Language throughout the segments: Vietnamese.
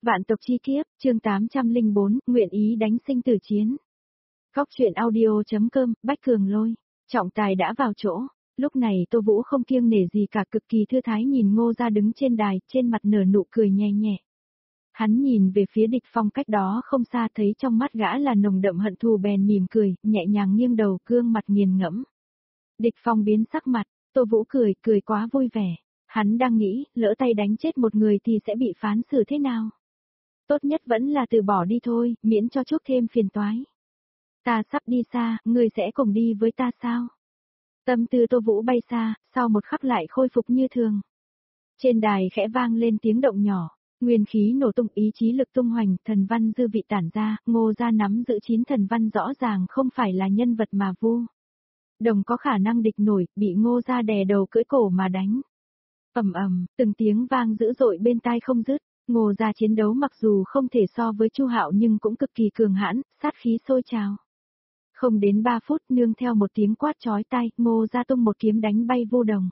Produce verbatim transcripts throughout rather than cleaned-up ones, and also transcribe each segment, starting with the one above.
Vạn tộc chi kiếp, chương tám trăm lẻ bốn, nguyện ý đánh sinh tử chiến. Góc truyện audio.com, Bách Cường Lôi, trọng tài đã vào chỗ. Lúc này Tô Vũ không kiêng nể gì cả, cực kỳ thư thái nhìn Ngô Gia đứng trên đài, trên mặt nở nụ cười nhẹ nhẹ. Hắn nhìn về phía Địch Phong cách đó không xa, thấy trong mắt gã là nồng đậm hận thù, bèn mỉm cười, nhẹ nhàng nghiêng đầu, gương mặt nghiền ngẫm. Địch Phong biến sắc mặt, Tô Vũ cười, cười quá vui vẻ. Hắn đang nghĩ, lỡ tay đánh chết một người thì sẽ bị phán xử thế nào? Tốt nhất vẫn là từ bỏ đi thôi, miễn cho chuốc thêm phiền toái. Ta sắp đi xa, ngươi sẽ cùng đi với ta sao? Tâm tư Tô Vũ bay xa, sau một khắc lại khôi phục như thường. Trên đài khẽ vang lên tiếng động nhỏ, nguyên khí nổ tung, ý chí lực tung hoành, thần văn dư vị tản ra, Ngô Gia nắm giữ chín thần văn rõ ràng không phải là nhân vật mà Vu Đồng có khả năng địch nổi, bị Ngô Gia đè đầu cưỡi cổ mà đánh. Ầm ầm, từng tiếng vang dữ dội bên tai không dứt. Ngô Gia chiến đấu mặc dù không thể so với Chu Hạo nhưng cũng cực kỳ cường hãn, sát khí sôi trào. Không đến ba phút, nương theo một tiếng quát chói tai, Ngô Gia tung một kiếm đánh bay Vu Đồng.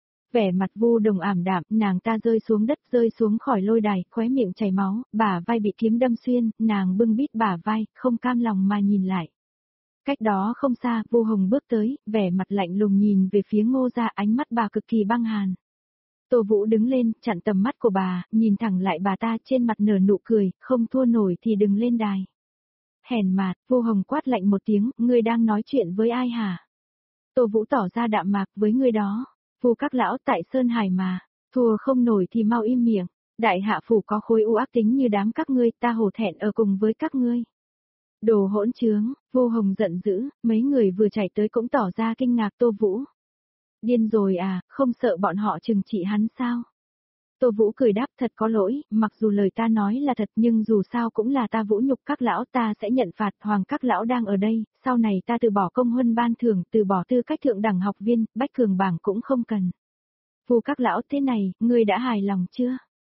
Vẻ mặt Vu Đồng ảm đạm, nàng ta rơi xuống đất, rơi xuống khỏi lôi đài, khóe miệng chảy máu, bả vai bị kiếm đâm xuyên, nàng bưng bít bả vai, không cam lòng mà nhìn lại. Cách đó không xa, Vu Hồng bước tới, vẻ mặt lạnh lùng nhìn về phía Ngô Gia, ánh mắt bà cực kỳ băng hàn. Tô Vũ đứng lên, chặn tầm mắt của bà, nhìn thẳng lại bà ta, trên mặt nở nụ cười, không thua nổi thì đừng lên đài. Hèn mạt, Vu Hồng quát lạnh một tiếng, ngươi đang nói chuyện với ai hả? Tô Vũ tỏ ra đạm mạc, với ngươi đó. Vu các lão tại Sơn Hải mà, thua không nổi thì mau im miệng. Đại hạ phủ có khối u ác tính như đám các ngươi, ta hổ thẹn ở cùng với các ngươi. Đồ hỗn trướng, Vu Hồng giận dữ, mấy người vừa chạy tới cũng tỏ ra kinh ngạc. Tô Vũ. Điên rồi à, không sợ bọn họ trừng trị hắn sao? Tô Vũ cười đáp, thật có lỗi, mặc dù lời ta nói là thật nhưng dù sao cũng là ta vũ nhục các lão, ta sẽ nhận phạt. Hoàng các lão đang ở đây, sau này ta từ bỏ công huân ban thưởng, từ bỏ tư cách thượng đẳng học viên, bách cường bảng cũng không cần. Vu các lão, thế này, ngươi đã hài lòng chưa?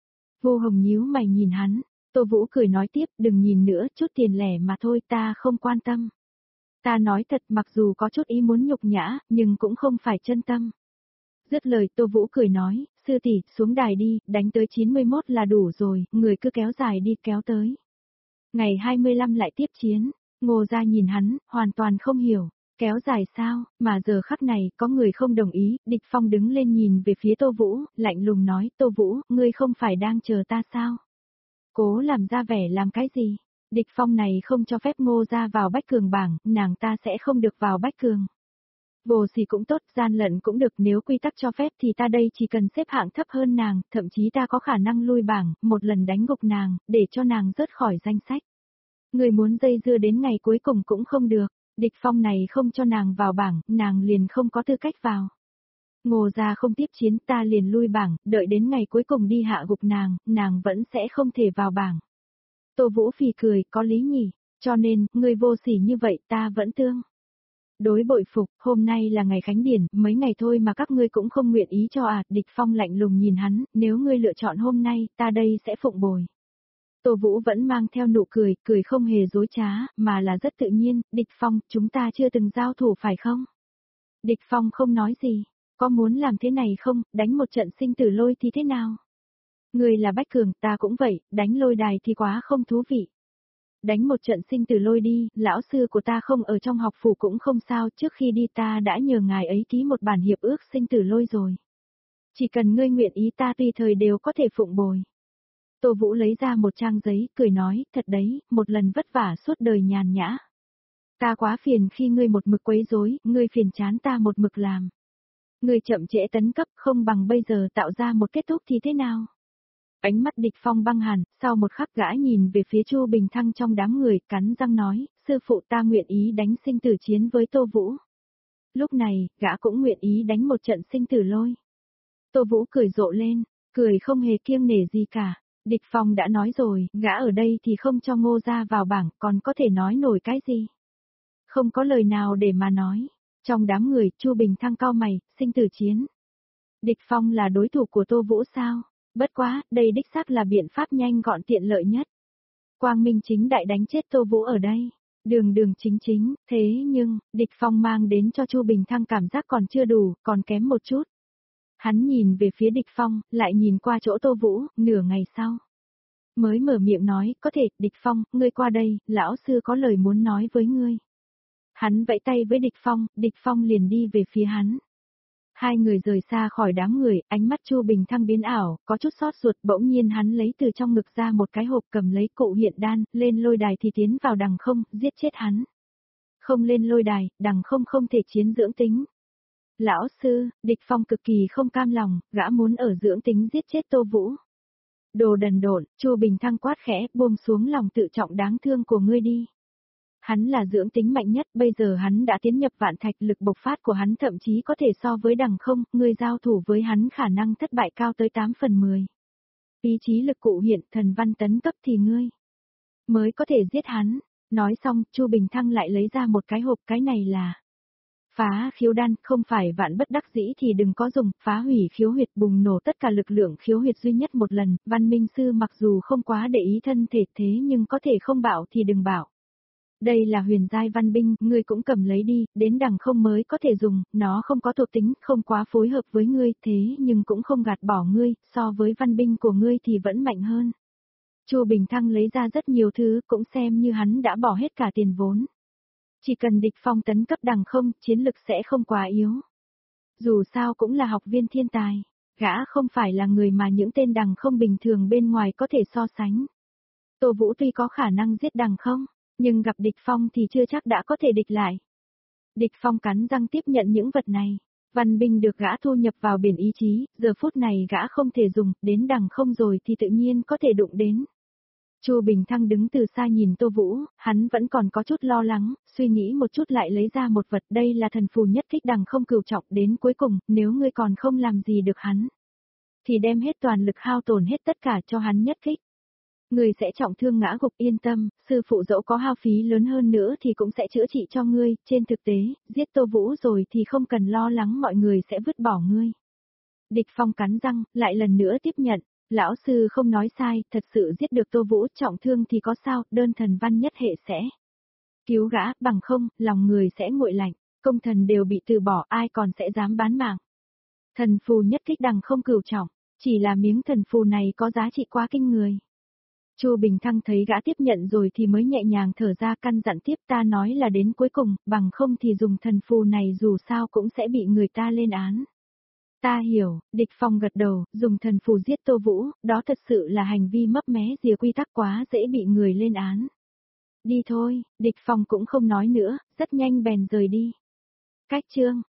Vu Hồng nhíu mày nhìn hắn. Tô Vũ cười nói tiếp, đừng nhìn nữa, chút tiền lẻ mà thôi, ta không quan tâm. Ta nói thật, mặc dù có chút ý muốn nhục nhã, nhưng cũng không phải chân tâm. Dứt lời, Tô Vũ cười nói, sư tỷ, xuống đài đi, đánh tới chín mươi mốt là đủ rồi, người cứ kéo dài đi, kéo tới. Ngày hai mươi lăm lại tiếp chiến. Ngô Gia nhìn hắn, hoàn toàn không hiểu, kéo dài sao, mà giờ khắc này, có người không đồng ý. Địch Phong đứng lên nhìn về phía Tô Vũ, lạnh lùng nói, Tô Vũ, ngươi không phải đang chờ ta sao? Cố làm ra vẻ làm cái gì? Địch Phong này không cho phép Ngô Gia vào bách cường bảng, nàng ta sẽ không được vào bách cường. Vô sỉ cũng tốt, gian lận cũng được, nếu quy tắc cho phép thì ta đây chỉ cần xếp hạng thấp hơn nàng, thậm chí ta có khả năng lui bảng, một lần đánh gục nàng, để cho nàng rớt khỏi danh sách. Người muốn dây dưa đến ngày cuối cùng cũng không được, Địch Phong này không cho nàng vào bảng, nàng liền không có tư cách vào. Ngô Gia không tiếp chiến, ta liền lui bảng, đợi đến ngày cuối cùng đi hạ gục nàng, nàng vẫn sẽ không thể vào bảng. Tô Vũ phì cười, có lý nhỉ, cho nên, ngươi vô sỉ như vậy ta vẫn tương đối bội phục. Hôm nay là ngày khánh điển, mấy ngày thôi mà các ngươi cũng không nguyện ý cho à? Địch Phong lạnh lùng nhìn hắn, nếu ngươi lựa chọn hôm nay, ta đây sẽ phụng bồi. Tô Vũ vẫn mang theo nụ cười, cười không hề dối trá, mà là rất tự nhiên. Địch Phong, chúng ta chưa từng giao thủ phải không? Địch Phong không nói gì, có muốn làm thế này không, đánh một trận sinh tử lôi thì thế nào? Ngươi là bách cường, ta cũng vậy, đánh lôi đài thì quá không thú vị. Đánh một trận sinh tử lôi đi, lão sư của ta không ở trong học phủ cũng không sao, trước khi đi ta đã nhờ ngài ấy ký một bản hiệp ước sinh tử lôi rồi. Chỉ cần ngươi nguyện ý ta tùy thời đều có thể phụng bồi. Tô Vũ lấy ra một trang giấy, cười nói, thật đấy, một lần vất vả suốt đời nhàn nhã. Ta quá phiền khi ngươi một mực quấy rối, ngươi phiền chán ta một mực làm. Ngươi chậm trễ tấn cấp không bằng bây giờ tạo ra một kết thúc thì thế nào? Ánh mắt Địch Phong băng hàn, sau một khắc gã nhìn về phía Chu Bình Thăng trong đám người, cắn răng nói, sư phụ ta nguyện ý đánh sinh tử chiến với Tô Vũ. Lúc này, gã cũng nguyện ý đánh một trận sinh tử lôi. Tô Vũ cười rộ lên, cười không hề kiêng nể gì cả. Địch Phong đã nói rồi, gã ở đây thì không cho Ngô Gia vào bảng, còn có thể nói nổi cái gì? Không có lời nào để mà nói. Trong đám người, Chu Bình Thăng cau mày, sinh tử chiến. Địch Phong là đối thủ của Tô Vũ sao? Bất quá, đây đích xác là biện pháp nhanh gọn tiện lợi nhất. Quang minh chính đại đánh chết Tô Vũ ở đây. Đường đường chính chính, thế nhưng, Địch Phong mang đến cho Chu Bình Thăng cảm giác còn chưa đủ, còn kém một chút. Hắn nhìn về phía Địch Phong, lại nhìn qua chỗ Tô Vũ, nửa ngày sau. Mới mở miệng nói, có thể, Địch Phong, ngươi qua đây, lão sư có lời muốn nói với ngươi. Hắn vẫy tay với Địch Phong, Địch Phong liền đi về phía hắn. Hai người rời xa khỏi đám người, ánh mắt Chu Bình Thăng biến ảo, có chút xót ruột, bỗng nhiên hắn lấy từ trong ngực ra một cái hộp, cầm lấy cụ hiện đan, lên lôi đài thì tiến vào đằng không, giết chết hắn. Không lên lôi đài, đằng không không thể chiến dưỡng tính. Lão sư, Địch Phong cực kỳ không cam lòng, gã muốn ở dưỡng tính giết chết Tô Vũ. Đồ đần độn, Chu Bình Thăng quát khẽ, buông xuống lòng tự trọng đáng thương của ngươi đi. Hắn là dưỡng tính mạnh nhất, bây giờ hắn đã tiến nhập vạn thạch, lực bộc phát của hắn thậm chí có thể so với đằng không, ngươi giao thủ với hắn khả năng thất bại cao tới tám phần mười. Ý chí lực cụ hiện, thần văn tấn cấp thì ngươi mới có thể giết hắn. Nói xong, Chu Bình Thăng lại lấy ra một cái hộp, cái này là phá khiếu đan, không phải vạn bất đắc dĩ thì đừng có dùng, phá hủy khiếu huyệt, bùng nổ tất cả lực lượng khiếu huyệt duy nhất một lần, Văn Minh Sư mặc dù không quá để ý thân thể thế nhưng có thể không bảo thì đừng bảo. Đây là huyền giai văn binh, ngươi cũng cầm lấy đi, đến đằng không mới có thể dùng, nó không có thuộc tính, không quá phối hợp với ngươi, thế nhưng cũng không gạt bỏ ngươi, so với văn binh của ngươi thì vẫn mạnh hơn. Chu Bình Thăng lấy ra rất nhiều thứ, cũng xem như hắn đã bỏ hết cả tiền vốn. Chỉ cần Địch Phong tấn cấp đằng không, chiến lực sẽ không quá yếu. Dù sao cũng là học viên thiên tài, gã không phải là người mà những tên đằng không bình thường bên ngoài có thể so sánh. Tô Vũ tuy có khả năng giết đằng không, nhưng gặp Địch Phong thì chưa chắc đã có thể địch lại. Địch Phong cắn răng tiếp nhận những vật này. Văn binh được gã thu nhập vào biển ý chí, giờ phút này gã không thể dùng, đến đằng không rồi thì tự nhiên có thể đụng đến. Chu Bình Thăng đứng từ xa nhìn Tô Vũ, hắn vẫn còn có chút lo lắng, suy nghĩ một chút lại lấy ra một vật, đây là thần phù nhất kích đằng không cửu trọng, đến cuối cùng, nếu ngươi còn không làm gì được hắn, thì đem hết toàn lực hao tổn hết tất cả cho hắn nhất kích. Ngươi sẽ trọng thương ngã gục, yên tâm, sư phụ dẫu có hao phí lớn hơn nữa thì cũng sẽ chữa trị cho ngươi, trên thực tế, giết Tô Vũ rồi thì không cần lo lắng mọi người sẽ vứt bỏ ngươi. Địch Phong cắn răng, lại lần nữa tiếp nhận. Lão sư không nói sai, thật sự giết được Tô Vũ, trọng thương thì có sao, đơn thần văn nhất hệ sẽ cứu gã, bằng không, lòng người sẽ nguội lạnh, công thần đều bị từ bỏ, ai còn sẽ dám bán mạng. Thần phù nhất kích đằng không cửu trọng, chỉ là miếng thần phù này có giá trị quá kinh người. Chu Bình Thăng thấy gã tiếp nhận rồi thì mới nhẹ nhàng thở ra, căn dặn tiếp, ta nói là đến cuối cùng, bằng không thì dùng thần phù này dù sao cũng sẽ bị người ta lên án. Ta hiểu, Địch Phong gật đầu, dùng thần phù giết Tô Vũ, đó thật sự là hành vi mấp mé rìa quy tắc, quá dễ bị người lên án. Đi thôi, Địch Phong cũng không nói nữa, rất nhanh bèn rời đi. Cách chương